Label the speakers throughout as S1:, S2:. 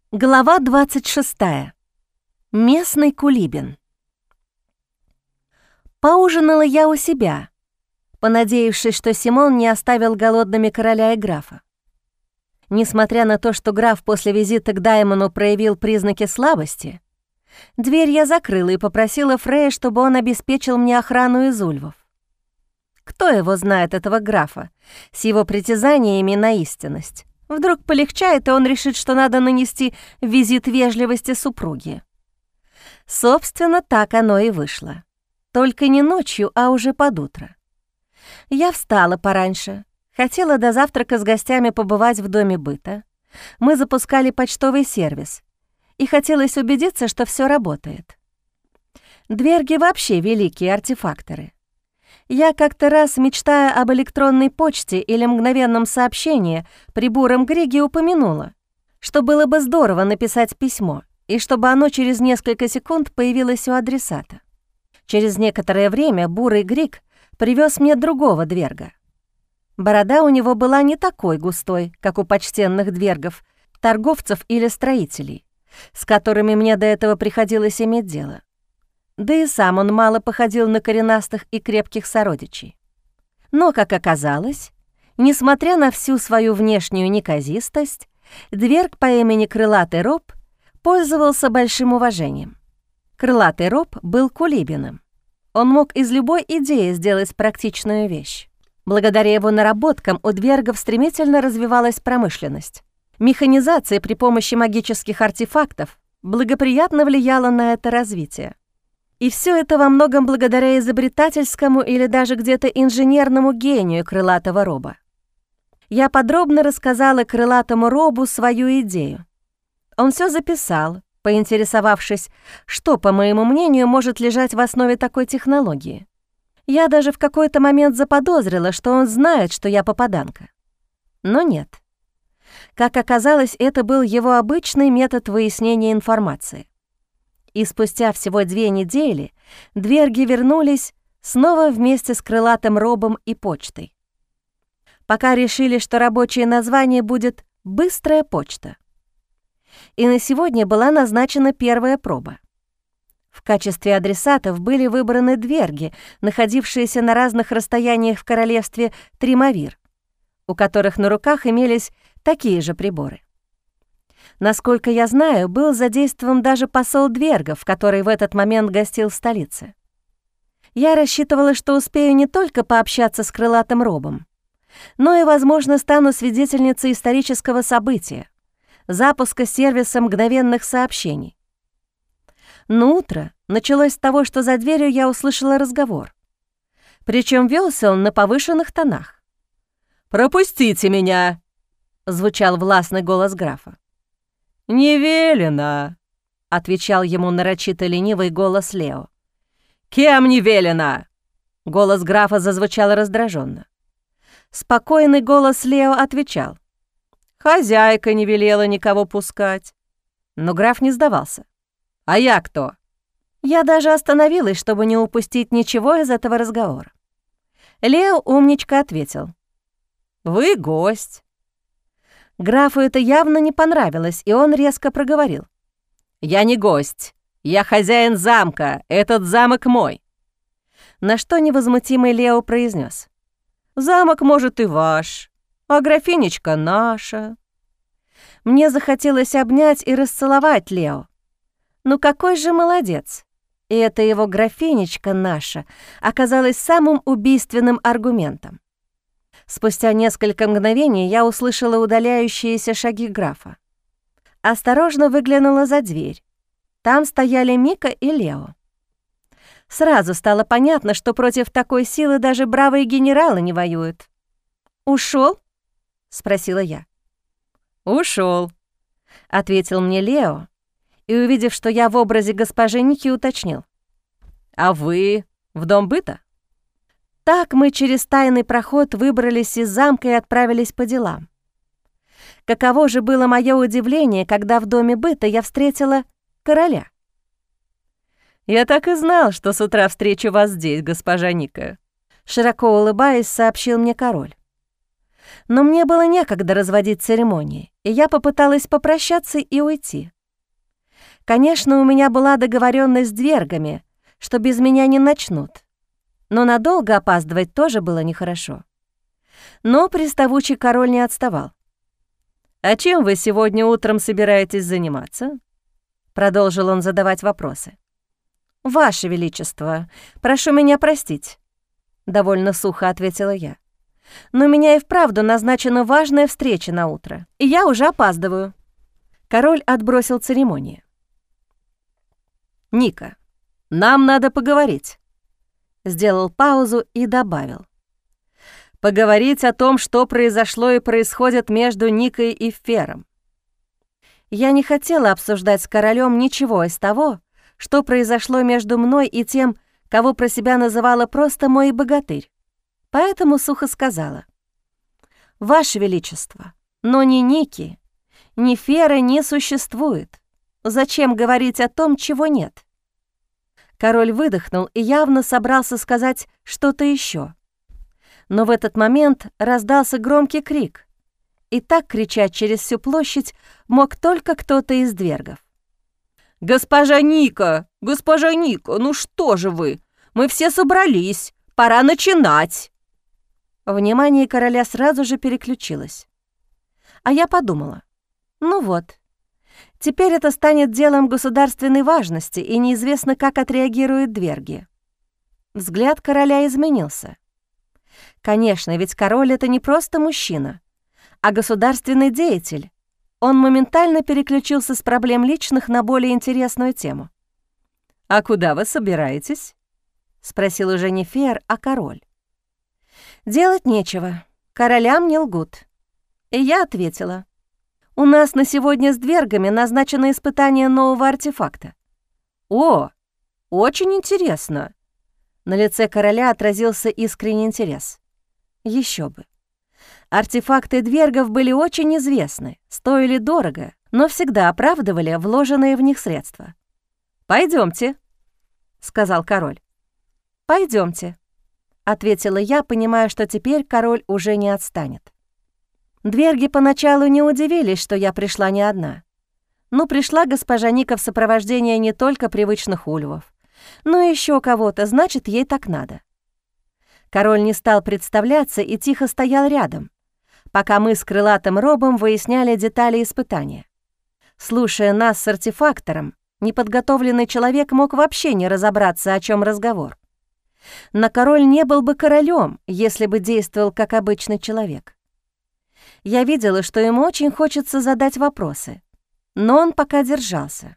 S1: Глава 26. Местный кулибин. Поужинала я у себя, понадеявшись, что Симон не оставил голодными короля и графа. Несмотря на то, что граф после визита к Даймону проявил признаки слабости, дверь я закрыла и попросила Фрея, чтобы он обеспечил мне охрану из ульвов. Кто его знает, этого графа, с его притязаниями на истинность? Вдруг полегчает, и он решит, что надо нанести визит вежливости супруге. Собственно, так оно и вышло. Только не ночью, а уже под утро. Я встала пораньше, хотела до завтрака с гостями побывать в доме быта. Мы запускали почтовый сервис, и хотелось убедиться, что все работает. Дверги вообще великие артефакторы. Я как-то раз, мечтая об электронной почте или мгновенном сообщении при буром Григе, упомянула, что было бы здорово написать письмо, и чтобы оно через несколько секунд появилось у адресата. Через некоторое время бурый Григ привез мне другого дверга. Борода у него была не такой густой, как у почтенных двергов, торговцев или строителей, с которыми мне до этого приходилось иметь дело. Да и сам он мало походил на коренастых и крепких сородичей. Но, как оказалось, несмотря на всю свою внешнюю неказистость, дверг по имени Крылатый Роб пользовался большим уважением. Крылатый Роб был кулибином. Он мог из любой идеи сделать практичную вещь. Благодаря его наработкам у двергов стремительно развивалась промышленность. Механизация при помощи магических артефактов благоприятно влияла на это развитие. И все это во многом благодаря изобретательскому или даже где-то инженерному гению Крылатого Роба. Я подробно рассказала Крылатому Робу свою идею. Он все записал, поинтересовавшись, что, по моему мнению, может лежать в основе такой технологии. Я даже в какой-то момент заподозрила, что он знает, что я попаданка. Но нет. Как оказалось, это был его обычный метод выяснения информации. И спустя всего 2 недели дверги вернулись снова вместе с Крылатым Робом и почтой. Пока решили, что рабочее название будет «Быстрая почта». И на сегодня была назначена первая проба. В качестве адресатов были выбраны дверги, находившиеся на разных расстояниях в королевстве Тримавир, у которых на руках имелись такие же приборы. Насколько я знаю, был задействован даже посол двергов, который в этот момент гостил в столице. Я рассчитывала, что успею не только пообщаться с Крылатым Робом, но и, возможно, стану свидетельницей исторического события — запуска сервиса мгновенных сообщений. Но утро началось с того, что за дверью я услышала разговор. Причем велся он на повышенных тонах. «Пропустите меня!» — звучал властный голос графа. «Не велено», — отвечал ему нарочито ленивый голос Лео. «Кем не велено?» Голос графа зазвучал раздраженно. Спокойный голос Лео отвечал. «Хозяйка не велела никого пускать». Но граф не сдавался. «А я кто?» Я даже остановилась, чтобы не упустить ничего из этого разговора. Лео умничка ответил. «Вы гость». Графу это явно не понравилось, и он резко проговорил. «Я не гость, я хозяин замка, этот замок мой». На что невозмутимый Лео произнес: «Замок, может, и ваш, а графинечка наша». Мне захотелось обнять и расцеловать Лео. Ну какой же молодец! И эта его графинечка наша оказалась самым убийственным аргументом. Спустя несколько мгновений я услышала удаляющиеся шаги графа. Осторожно выглянула за дверь. Там стояли Мика и Лео. Сразу стало понятно, что против такой силы даже бравые генералы не воюют. «Ушёл?» — спросила я. «Ушёл», — ответил мне Лео, и, увидев, что я в образе госпожи Ники, уточнил. «А вы в дом быта?» Так мы через тайный проход выбрались из замка и отправились по делам. Каково же было мое удивление, когда в доме быта я встретила короля. «Я так и знал, что с утра встречу вас здесь, госпожа Ника», — широко улыбаясь, сообщил мне король. Но мне было некогда разводить церемонии, и я попыталась попрощаться и уйти. Конечно, у меня была договоренность с двергами, что без меня не начнут, но надолго опаздывать тоже было нехорошо. Но приставучий король не отставал. «А чем вы сегодня утром собираетесь заниматься?» Продолжил он задавать вопросы. «Ваше Величество, прошу меня простить», — довольно сухо ответила я. «Но у меня и вправду назначена важная встреча на утро, и я уже опаздываю». Король отбросил церемонию. «Ника, нам надо поговорить», — сделал паузу и добавил. «Поговорить о том, что произошло и происходит между Никой и Фером». Я не хотела обсуждать с королем ничего из того, что произошло между мной и тем, кого про себя называла просто мой богатырь, поэтому сухо сказала: «Ваше Величество, но ни Ники, ни Фера не существует. Зачем говорить о том, чего нет?» Король выдохнул и явно собрался сказать что-то еще. Но в этот момент раздался громкий крик, и так кричать через всю площадь мог только кто-то из двергов. «Госпожа Ника! Госпожа Ника, ну что же вы? Мы все собрались, пора начинать!» Внимание короля сразу же переключилось. А я подумала, ну вот, теперь это станет делом государственной важности, и неизвестно, как отреагируют дверги. Взгляд короля изменился. Конечно, ведь король — это не просто мужчина, а государственный деятель. Он моментально переключился с проблем личных на более интересную тему. «А куда вы собираетесь?» — спросил уже не Фер, а король. «Делать нечего, королям не лгут». И я ответила: «У нас на сегодня с двергами назначено испытание нового артефакта». «О, очень интересно!» На лице короля отразился искренний интерес. Еще бы. Артефакты двергов были очень известны, стоили дорого, но всегда оправдывали вложенные в них средства. «Пойдемте», — сказал король. «Пойдемте», — ответила я, понимая, что теперь король уже не отстанет. Дверги поначалу не удивились, что я пришла не одна. Но пришла госпожа Ника в сопровождении не только привычных ульвов, но еще кого-то, значит, ей так надо. Король не стал представляться и тихо стоял рядом, пока мы с крылатым робом выясняли детали испытания. Слушая нас с артефактором, неподготовленный человек мог вообще не разобраться, о чем разговор. Но король не был бы королем, если бы действовал как обычный человек. Я видела, что ему очень хочется задать вопросы, но он пока держался.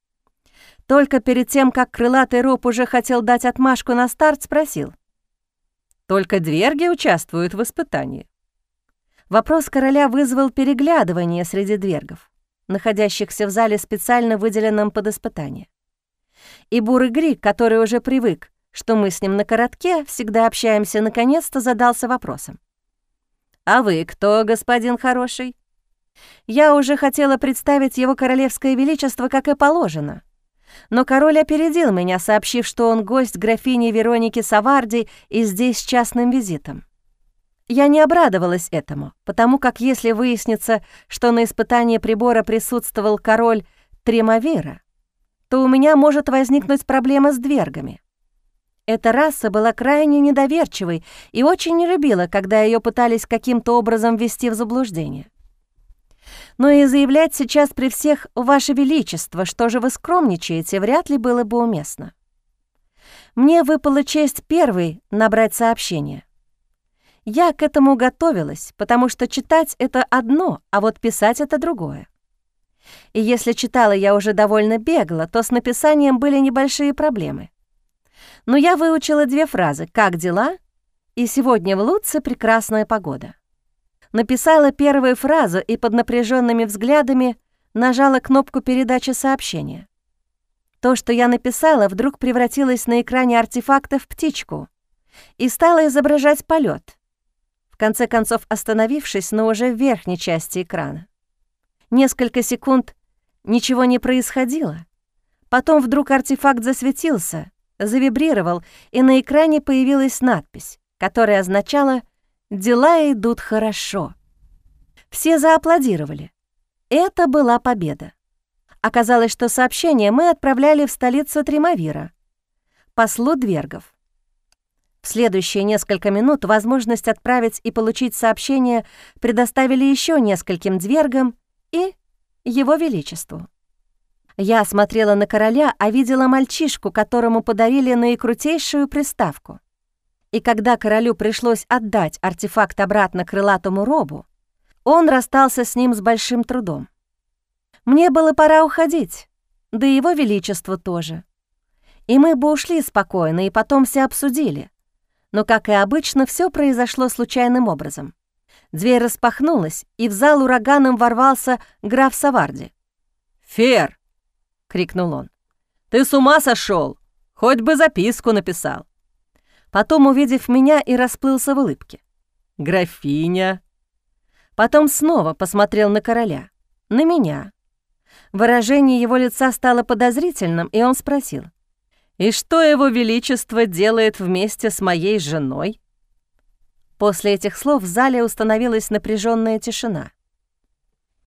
S1: Только перед тем, как крылатый роб уже хотел дать отмашку на старт, спросил: «Только дверги участвуют в испытании?» Вопрос короля вызвал переглядывание среди двергов, находящихся в зале, специально выделенном под испытание. И бурый Грик, который уже привык, что мы с ним на коротке всегда общаемся, наконец-то задался вопросом: «А вы кто, господин хороший?» Я уже хотела представить его королевское величество, как и положено, но король опередил меня, сообщив, что он гость графини Вероники Саварди и здесь с частным визитом. Я не обрадовалась этому, потому как если выяснится, что на испытании прибора присутствовал король Тремавира, то у меня может возникнуть проблема с двергами. Эта раса была крайне недоверчивой и очень не любила, когда ее пытались каким-то образом ввести в заблуждение. Но и заявлять сейчас при всех «Ваше Величество, что же вы скромничаете», вряд ли было бы уместно. Мне выпала честь первой набрать сообщение. Я к этому готовилась, потому что читать — это одно, а вот писать — это другое. И если читала я уже довольно бегло, то с написанием были небольшие проблемы. Но я выучила 2 фразы «Как дела?» и «Сегодня в Луцце прекрасная погода». Написала первую фразу и под напряженными взглядами нажала кнопку передачи сообщения. То, что я написала, вдруг превратилось на экране артефакта в птичку и стала изображать полет, в конце концов остановившись, но уже в верхней части экрана. Несколько секунд ничего не происходило. Потом вдруг артефакт засветился, завибрировал, и на экране появилась надпись, которая означала Дела идут хорошо. Все зааплодировали. Это была победа. Оказалось, что сообщение мы отправляли в столицу Тримавира, послу Двергов. В следующие несколько минут возможность отправить и получить сообщение предоставили еще нескольким Двергам и Его Величеству. Я смотрела на короля, а видела мальчишку, которому подарили наикрутейшую приставку. И когда королю пришлось отдать артефакт обратно крылатому робу, он расстался с ним с большим трудом. Мне было пора уходить, да и Его Величество тоже. И мы бы ушли спокойно, и потом все обсудили. Но, как и обычно, все произошло случайным образом. Дверь распахнулась, и в зал ураганом ворвался граф Саварди.
S2: «Фер!» — крикнул он. «Ты с ума сошел? Хоть бы записку написал!»
S1: Потом, увидев меня, и расплылся в улыбке.
S2: «Графиня!»
S1: Потом снова посмотрел на короля, на меня. Выражение его лица стало подозрительным, и он спросил:
S2: «И что Его Величество делает вместе с моей женой?»
S1: После этих слов в зале установилась напряженная тишина.